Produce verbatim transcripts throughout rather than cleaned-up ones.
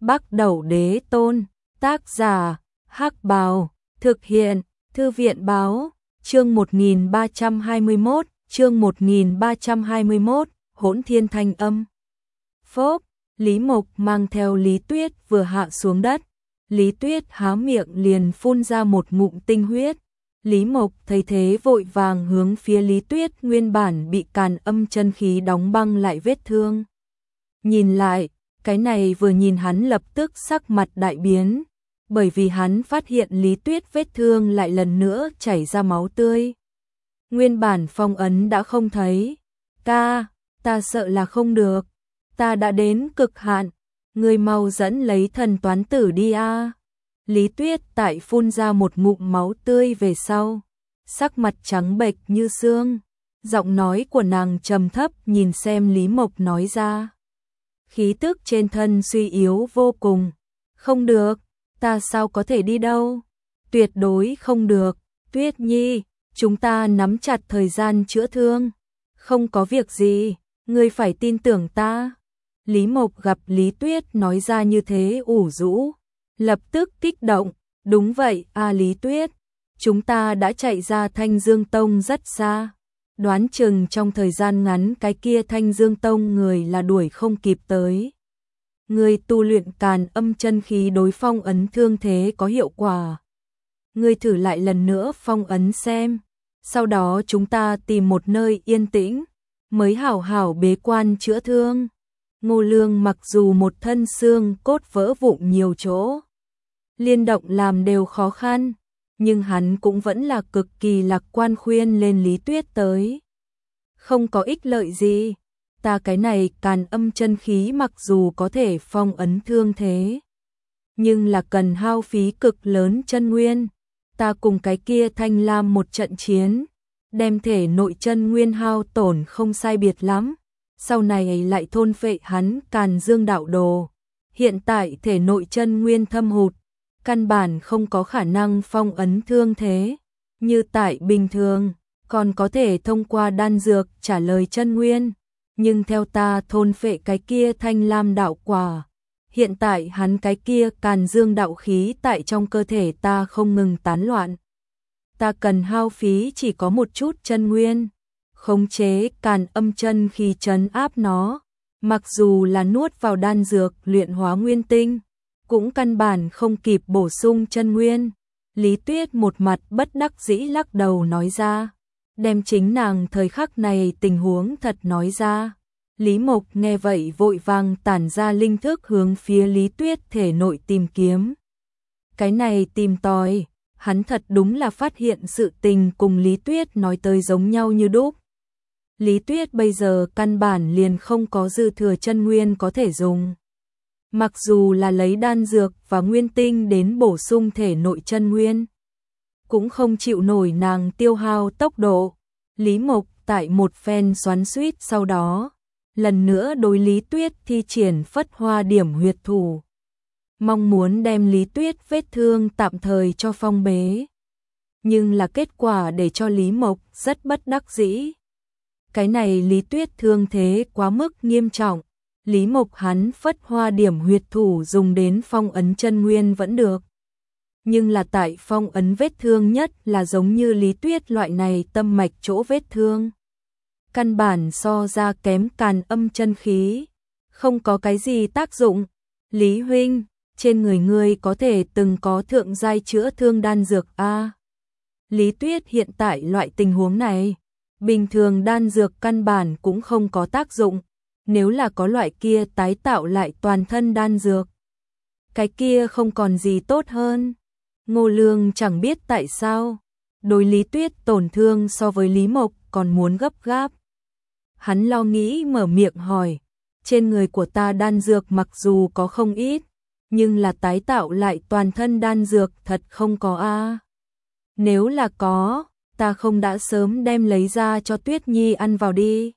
Bắc Đẩu Đế Tôn, tác giả, Hắc Bào, thực hiện, Thư viện Báo, chương một nghìn ba trăm hai mươi mốt, chương một nghìn ba trăm hai mươi mốt, Hỗn Thiên Thanh Âm. Phốp, Lý Mộc mang theo Lý Tuyết vừa hạ xuống đất, Lý Tuyết há miệng liền phun ra một ngụm tinh huyết. Lý Mộc thấy thế vội vàng hướng phía Lý Tuyết nguyên bản bị càn âm chân khí đóng băng lại vết thương. Nhìn lại, cái này vừa nhìn hắn lập tức sắc mặt đại biến, bởi vì hắn phát hiện Lý Tuyết vết thương lại lần nữa chảy ra máu tươi. Nguyên bản phong ấn đã không thấy. Ta, ta sợ là không được. Ta đã đến cực hạn. Người mau dẫn lấy thần toán tử đi a. À. Lý Tuyết tại phun ra một ngụm máu tươi về sau, sắc mặt trắng bệch như xương, giọng nói của nàng trầm thấp nhìn xem Lý Mộc nói ra. Khí tức trên thân suy yếu vô cùng. Không được, ta sao có thể đi đâu? Tuyệt đối không được, Tuyết Nhi, chúng ta nắm chặt thời gian chữa thương. Không có việc gì, ngươi phải tin tưởng ta. Lý Mộc gặp Lý Tuyết nói ra như thế ủ rũ, lập tức kích động. Đúng vậy, a à, Lý Tuyết, chúng ta đã chạy ra Thanh Dương Tông rất xa. Đoán chừng trong thời gian ngắn cái kia Thanh Dương Tông người là đuổi không kịp tới. Người tu luyện càn âm chân khí đối phong ấn thương thế có hiệu quả. Người thử lại lần nữa phong ấn xem. Sau đó chúng ta tìm một nơi yên tĩnh, mới hảo hảo bế quan chữa thương. Ngô Lương mặc dù một thân xương cốt vỡ vụn nhiều chỗ, liên động làm đều khó khăn, nhưng hắn cũng vẫn là cực kỳ lạc quan khuyên lên Lý Tuyết tới. Không có ích lợi gì, ta cái này càn âm chân khí mặc dù có thể phong ấn thương thế, nhưng là cần hao phí cực lớn chân nguyên. Ta cùng cái kia Thanh Lam một trận chiến, đem thể nội chân nguyên hao tổn không sai biệt lắm, sau này lại thôn phệ hắn Càn Dương đạo đồ. Hiện tại thể nội chân nguyên thâm hụt, căn bản không có khả năng phong ấn thương thế. Như tại bình thường, còn có thể thông qua đan dược trả lời chân nguyên, nhưng theo ta thôn phệ cái kia Thanh Lam đạo quả, hiện tại hắn cái kia Càn Dương đạo khí tại trong cơ thể ta không ngừng tán loạn. Ta cần hao phí chỉ có một chút chân nguyên, khống chế càn âm chân khí trấn áp nó, mặc dù là nuốt vào đan dược luyện hóa nguyên tinh, cũng căn bản không kịp bổ sung chân nguyên. Lý Tuyết một mặt bất đắc dĩ lắc đầu nói ra, đem chính nàng thời khắc này tình huống thật nói ra. Lý Mộc nghe vậy vội vàng tản ra linh thức hướng phía Lý Tuyết thể nội tìm kiếm. Cái này tìm tòi, hắn thật đúng là phát hiện sự tình cùng Lý Tuyết nói tới giống nhau như đúc. Lý Tuyết bây giờ căn bản liền không có dư thừa chân nguyên có thể dùng. Mặc dù là lấy đan dược và nguyên tinh đến bổ sung thể nội chân nguyên, cũng không chịu nổi nàng tiêu hao tốc độ. Lý Mộc tại một phen xoắn xuýt sau đó, lần nữa đối Lý Tuyết thi triển Phất Hoa Điểm Huyệt Thủ, mong muốn đem Lý Tuyết vết thương tạm thời cho phong bế. Nhưng là kết quả để cho Lý Mộc rất bất đắc dĩ. Cái này Lý Tuyết thương thế quá mức nghiêm trọng, Lý Mộc hắn Phất Hoa Điểm Huyệt Thủ dùng đến phong ấn chân nguyên vẫn được. Nhưng là tại phong ấn vết thương nhất là giống như Lý Tuyết loại này tâm mạch chỗ vết thương, căn bản so ra kém càn âm chân khí, không có cái gì tác dụng. Lý huynh, trên người ngươi có thể từng có thượng giai chữa thương đan dược a? Lý Tuyết hiện tại loại tình huống này, bình thường đan dược căn bản cũng không có tác dụng, nếu là có loại kia tái tạo lại toàn thân đan dược, cái kia không còn gì tốt hơn. Ngô Lương chẳng biết tại sao, đối Lý Tuyết tổn thương so với Lý Mộc còn muốn gấp gáp. Hắn lo nghĩ mở miệng hỏi, trên người của ta đan dược mặc dù có không ít, nhưng là tái tạo lại toàn thân đan dược thật không có a. Nếu là có, ta không đã sớm đem lấy ra cho Tuyết Nhi ăn vào đi.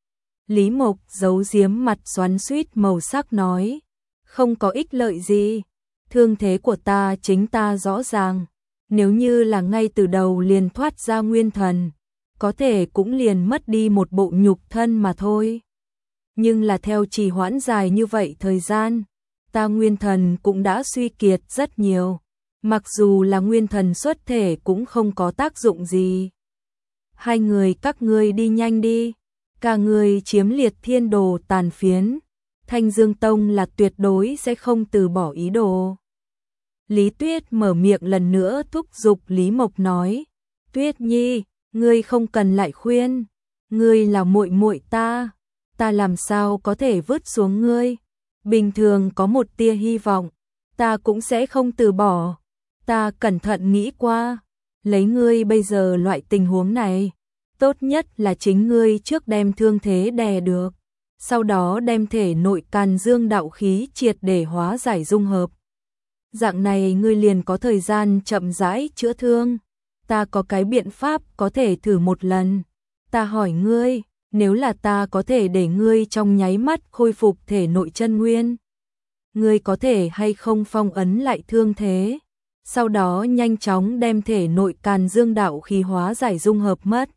Lý Mộc giấu giếm mặt xoắn xuýt màu sắc nói, không có ích lợi gì, thương thế của ta chính ta rõ ràng, nếu như là ngay từ đầu liền thoát ra nguyên thần, có thể cũng liền mất đi một bộ nhục thân mà thôi. Nhưng là theo trì hoãn dài như vậy thời gian, ta nguyên thần cũng đã suy kiệt rất nhiều, mặc dù là nguyên thần xuất thể cũng không có tác dụng gì. Hai người các ngươi đi nhanh đi, cả người chiếm liệt thiên đồ tàn phiến, Thanh Dương Tông là tuyệt đối sẽ không từ bỏ ý đồ. Lý Tuyết mở miệng lần nữa thúc giục Lý Mộc nói, Tuyết Nhi, ngươi không cần lại khuyên, ngươi là muội muội ta, ta làm sao có thể vứt xuống ngươi, bình thường có một tia hy vọng, ta cũng sẽ không từ bỏ, ta cẩn thận nghĩ qua, lấy ngươi bây giờ loại tình huống này, tốt nhất là chính ngươi trước đem thương thế đè được, sau đó đem thể nội càn dương đạo khí triệt để hóa giải dung hợp. Dạng này ngươi liền có thời gian chậm rãi chữa thương, ta có cái biện pháp có thể thử một lần. Ta hỏi ngươi, nếu là ta có thể để ngươi trong nháy mắt khôi phục thể nội chân nguyên, ngươi có thể hay không phong ấn lại thương thế, sau đó nhanh chóng đem thể nội càn dương đạo khí hóa giải dung hợp mất.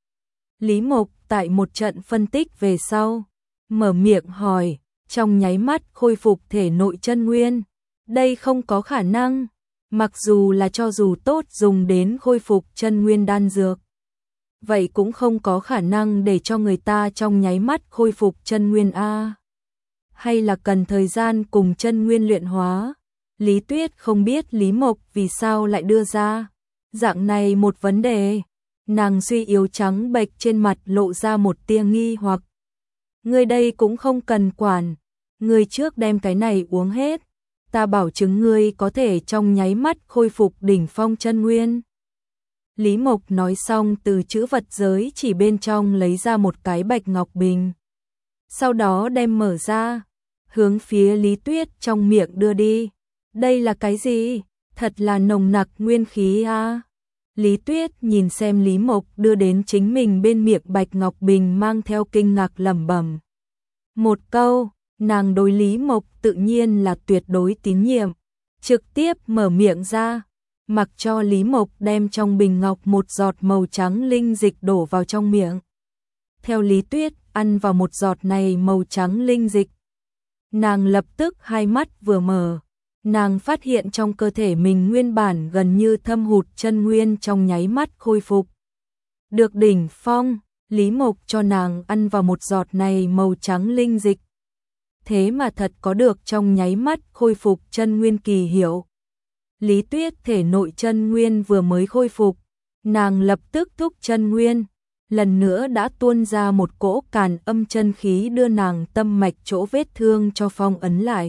Lý Mộc tại một trận phân tích về sau, mở miệng hỏi, trong nháy mắt khôi phục thể nội chân nguyên, đây không có khả năng, mặc dù là cho dù tốt dùng đến khôi phục chân nguyên đan dược, vậy cũng không có khả năng để cho người ta trong nháy mắt khôi phục chân nguyên a. Hay là cần thời gian cùng chân nguyên luyện hóa. Lý Tuyết không biết Lý Mộc vì sao lại đưa ra dạng này một vấn đề, nàng suy yếu trắng bệch trên mặt lộ ra một tia nghi hoặc. Ngươi đây cũng không cần quản, ngươi trước đem cái này uống hết, ta bảo chứng ngươi có thể trong nháy mắt khôi phục đỉnh phong chân nguyên. Lý Mộc nói xong từ chữ vật giới chỉ bên trong lấy ra một cái bạch ngọc bình, sau đó đem mở ra, hướng phía Lý Tuyết trong miệng đưa đi. Đây là cái gì? Thật là nồng nặc nguyên khí a. À? Lý Tuyết nhìn xem Lý Mộc đưa đến chính mình bên miệng bạch ngọc bình mang theo kinh ngạc lẩm bẩm. Một câu, nàng đối Lý Mộc tự nhiên là tuyệt đối tín nhiệm, trực tiếp mở miệng ra, mặc cho Lý Mộc đem trong bình ngọc một giọt màu trắng linh dịch đổ vào trong miệng. Theo Lý Tuyết ăn vào một giọt này màu trắng linh dịch, nàng lập tức hai mắt vừa mở, nàng phát hiện trong cơ thể mình nguyên bản gần như thâm hụt chân nguyên trong nháy mắt khôi phục. Được đỉnh phong, Lý Mộc cho nàng ăn vào một giọt này màu trắng linh dịch. Thế mà thật có được trong nháy mắt khôi phục chân nguyên kỳ hiệu. Lý Tuyết thể nội chân nguyên vừa mới khôi phục, nàng lập tức thúc chân nguyên, lần nữa đã tuôn ra một cỗ càn âm chân khí đưa nàng tâm mạch chỗ vết thương cho phong ấn lại.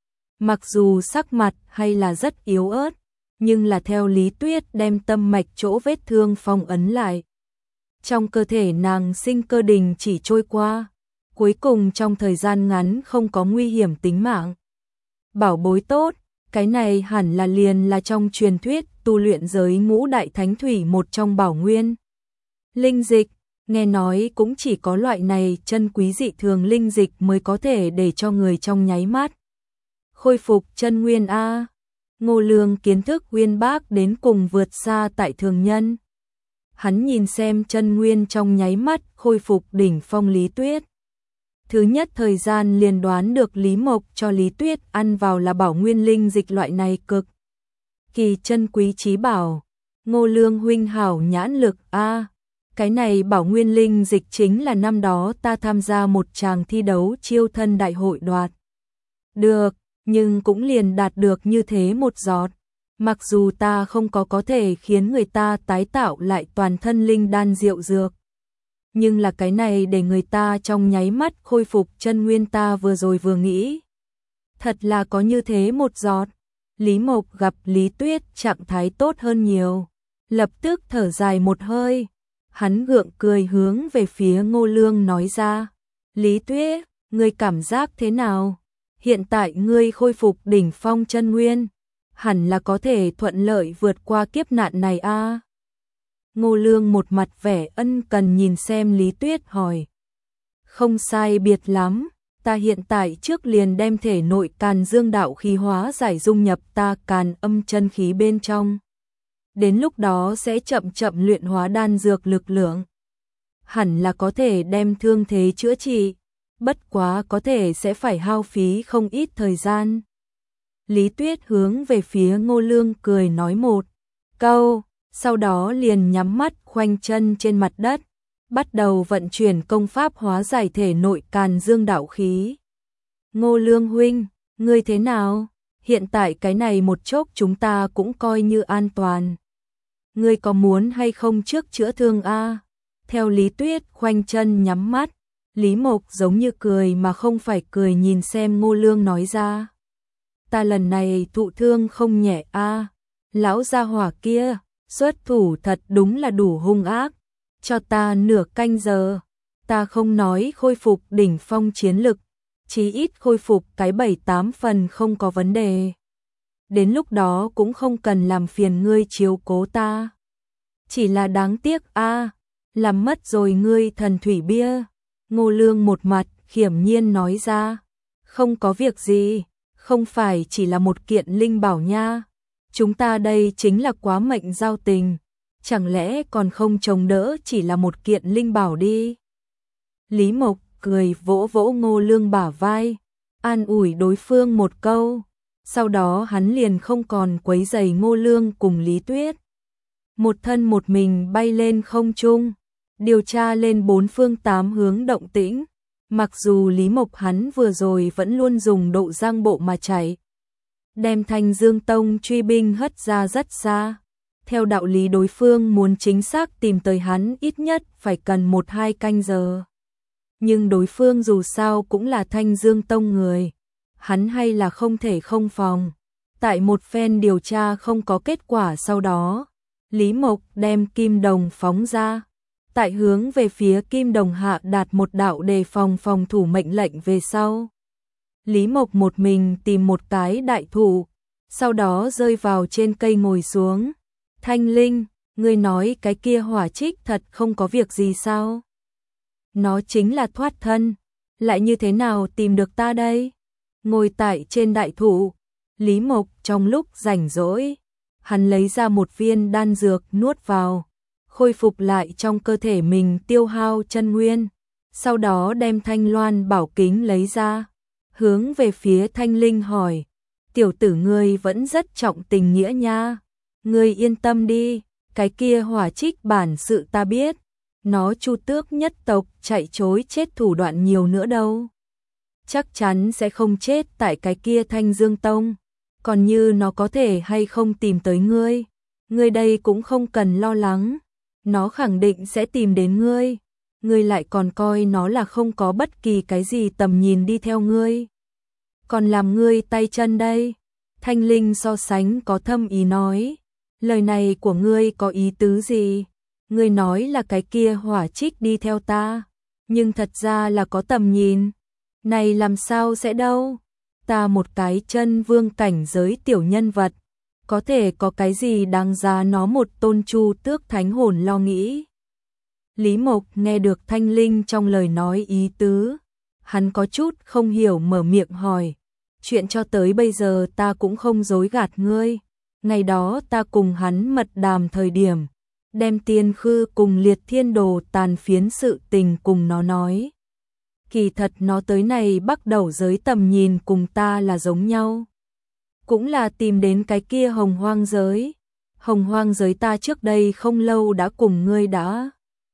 Mặc dù sắc mặt hay là rất yếu ớt, nhưng là theo Lý Tuyết đem tâm mạch chỗ vết thương phong ấn lại. Trong cơ thể nàng sinh cơ đình chỉ trôi qua, cuối cùng trong thời gian ngắn không có nguy hiểm tính mạng. Bảo bối tốt, cái này hẳn là liền là trong truyền thuyết tu luyện giới ngũ đại thánh thủy một trong bảo nguyên. Linh dịch, nghe nói cũng chỉ có loại này chân quý dị thường linh dịch mới có thể để cho người trong nháy mắt khôi phục chân nguyên a. Ngô Lương kiến thức uyên bác đến cùng vượt xa tại thường nhân. Hắn nhìn xem chân nguyên trong nháy mắt khôi phục đỉnh phong Lý Tuyết. Thứ nhất thời gian liền đoán được Lý Mộc cho Lý Tuyết ăn vào là bảo nguyên linh dịch loại này cực kỳ chân quý chí bảo. Ngô Lương huynh hảo nhãn lực a. Cái này bảo nguyên linh dịch chính là năm đó ta tham gia một tràng thi đấu chiêu thân đại hội đoạt được, nhưng cũng liền đạt được như thế một giọt. Mặc dù ta không có có thể khiến người ta tái tạo lại toàn thân linh đan diệu dược, nhưng là cái này để người ta trong nháy mắt khôi phục chân nguyên ta vừa rồi vừa nghĩ. Thật là có như thế một giọt. Lý Mộc gặp Lý Tuyết trạng thái tốt hơn nhiều, lập tức thở dài một hơi. Hắn gượng cười hướng về phía Ngô Lương nói ra, Lý Tuyết, ngươi cảm giác thế nào? Hiện tại ngươi khôi phục đỉnh phong chân nguyên, hẳn là có thể thuận lợi vượt qua kiếp nạn này a. À? Ngô Lương một mặt vẻ ân cần nhìn xem Lý Tuyết hỏi. Không sai biệt lắm, ta hiện tại trước liền đem thể nội càn dương đạo khí hóa giải dung nhập ta càn âm chân khí bên trong. Đến lúc đó sẽ chậm chậm luyện hóa đan dược lực lượng. Hẳn là có thể đem thương thế chữa trị, bất quá có thể sẽ phải hao phí không ít thời gian. Lý Tuyết hướng về phía Ngô Lương cười nói một câu, sau đó liền nhắm mắt khoanh chân trên mặt đất, bắt đầu vận chuyển công pháp hóa giải thể nội Càn Dương đạo khí. Ngô Lương huynh, ngươi thế nào? Hiện tại cái này một chốc chúng ta cũng coi như an toàn. Ngươi có muốn hay không trước chữa thương a? Theo Lý Tuyết khoanh chân nhắm mắt, Lý Mộc giống như cười mà không phải cười nhìn xem Ngô Lương nói ra. Ta lần này thụ thương không nhẹ a, lão gia hỏa kia, xuất thủ thật đúng là đủ hung ác, cho ta nửa canh giờ, ta không nói khôi phục đỉnh phong chiến lực, chí ít khôi phục cái bảy tám phần không có vấn đề. Đến lúc đó cũng không cần làm phiền ngươi chiếu cố ta. Chỉ là đáng tiếc a, làm mất rồi ngươi thần thủy bia. Ngô Lương một mặt khiểm nhiên nói ra, không có việc gì, không phải chỉ là một kiện linh bảo nha. Chúng ta đây chính là quá mệnh giao tình, chẳng lẽ còn không chống đỡ chỉ là một kiện linh bảo đi. Lý Mộc cười vỗ vỗ Ngô Lương bả vai, an ủi đối phương một câu, sau đó hắn liền không còn quấy rầy Ngô Lương cùng Lý Tuyết. Một thân một mình bay lên không trung, điều tra lên bốn phương tám hướng động tĩnh, mặc dù Lý Mộc hắn vừa rồi vẫn luôn dùng độ giang bộ mà chạy, đem Thanh Dương Tông truy binh hất ra rất xa. Theo đạo lý đối phương muốn chính xác tìm tới hắn ít nhất phải cần một hai canh giờ. Nhưng đối phương dù sao cũng là Thanh Dương Tông người, hắn hay là không thể không phòng. Tại một phen điều tra không có kết quả sau đó, Lý Mộc đem kim đồng phóng ra. Tại hướng về phía kim đồng hạ đạt một đạo đề phòng phòng thủ mệnh lệnh về sau. Lý Mộc một mình tìm một cái đại thụ, sau đó rơi vào trên cây ngồi xuống. Thanh Linh, ngươi nói cái kia hỏa trích thật không có việc gì sao? Nó chính là thoát thân, lại như thế nào tìm được ta đây? Ngồi tại trên đại thụ, Lý Mộc trong lúc rảnh rỗi, hắn lấy ra một viên đan dược nuốt vào, khôi phục lại trong cơ thể mình tiêu hao chân nguyên, sau đó đem Thanh Loan bảo kính lấy ra, hướng về phía Thanh Linh hỏi, tiểu tử ngươi vẫn rất trọng tình nghĩa nha, ngươi yên tâm đi, cái kia hỏa trích bản sự ta biết, nó Chu Tước nhất tộc chạy chối chết thủ đoạn nhiều nữa đâu. Chắc chắn sẽ không chết tại cái kia Thanh Dương Tông, còn như nó có thể hay không tìm tới ngươi, ngươi đây cũng không cần lo lắng, nó khẳng định sẽ tìm đến ngươi, ngươi lại còn coi nó là không có bất kỳ cái gì tầm nhìn đi theo ngươi. Còn làm ngươi tay chân đây, Thanh Linh so sánh có thâm ý nói, lời này của ngươi có ý tứ gì? Ngươi nói là cái kia hỏa trích đi theo ta, nhưng thật ra là có tầm nhìn. Này làm sao sẽ đâu? Ta một cái chân vương cảnh giới tiểu nhân vật, có thể có cái gì đáng giá nó một tôn Chu Tước thánh hồn lo nghĩ. Lý Mộc nghe được Thanh Linh trong lời nói ý tứ, hắn có chút không hiểu mở miệng hỏi, chuyện cho tới bây giờ ta cũng không dối gạt ngươi, ngày đó ta cùng hắn mật đàm thời điểm, đem Tiên Khư cùng Liệt Thiên Đồ tàn phiến sự tình cùng nó nói. Kỳ thật nó tới này bắt đầu giới tầm nhìn cùng ta là giống nhau. Cũng là tìm đến cái kia hồng hoang giới. Hồng hoang giới ta trước đây không lâu đã cùng ngươi đã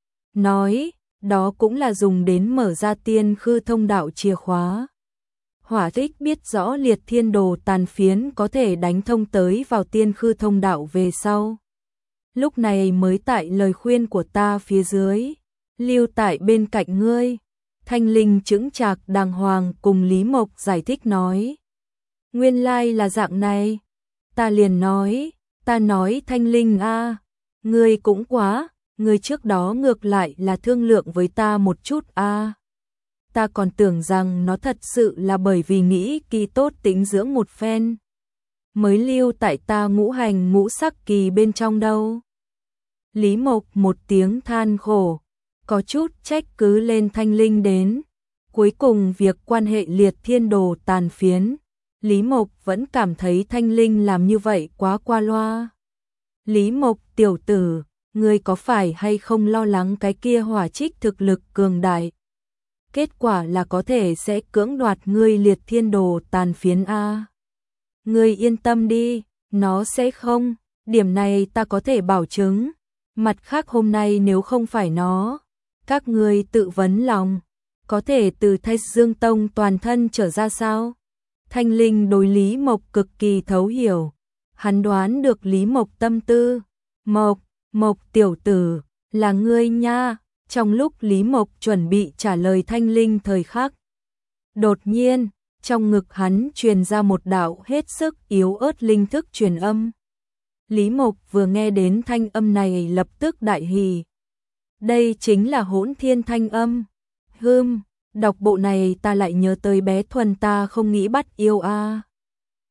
nói, đó cũng là dùng đến mở ra Tiên Khư thông đạo chìa khóa. Hỏa Thích biết rõ Liệt Thiên Đồ tàn phiến có thể đánh thông tới vào Tiên Khư thông đạo về sau. Lúc này mới tại lời khuyên của ta phía dưới, lưu tại bên cạnh ngươi. Thanh Linh chững chạc đàng hoàng cùng Lý Mộc giải thích nói. Nguyên lai là dạng này. Ta liền nói, ta nói Thanh Linh a, ngươi cũng quá, ngươi trước đó ngược lại là thương lượng với ta một chút a. Ta còn tưởng rằng nó thật sự là bởi vì nghĩ kỳ tốt tính dưỡng một phen, mới lưu tại ta ngũ hành ngũ sắc kỳ bên trong đâu. Lý Mộc một tiếng than khổ, có chút trách cứ lên Thanh Linh đến. Cuối cùng việc quan hệ Liệt Thiên Đồ tàn phiến, Lý Mộc vẫn cảm thấy Thanh Linh làm như vậy quá qua loa. Lý Mộc tiểu tử, ngươi có phải hay không lo lắng cái kia hỏa trích thực lực cường đại? Kết quả là có thể sẽ cưỡng đoạt ngươi Liệt Thiên Đồ tàn phiến a. Ngươi yên tâm đi, nó sẽ không, điểm này ta có thể bảo chứng. Mặt khác hôm nay nếu không phải nó, các ngươi tự vấn lòng, có thể từ Thanh Dương Tông toàn thân trở ra sao? Thanh Linh đối Lý Mộc cực kỳ thấu hiểu, hắn đoán được Lý Mộc tâm tư. Mộc, Mộc tiểu tử, là ngươi nha. Trong lúc Lý Mộc chuẩn bị trả lời Thanh Linh thời khắc, đột nhiên, trong ngực hắn truyền ra một đạo hết sức yếu ớt linh thức truyền âm. Lý Mộc vừa nghe đến thanh âm này lập tức đại hỉ. Đây chính là Hỗn Thiên thanh âm. Hừm, đọc bộ này ta lại nhớ tới bé Thuần ta không nghĩ bắt yêu a. À.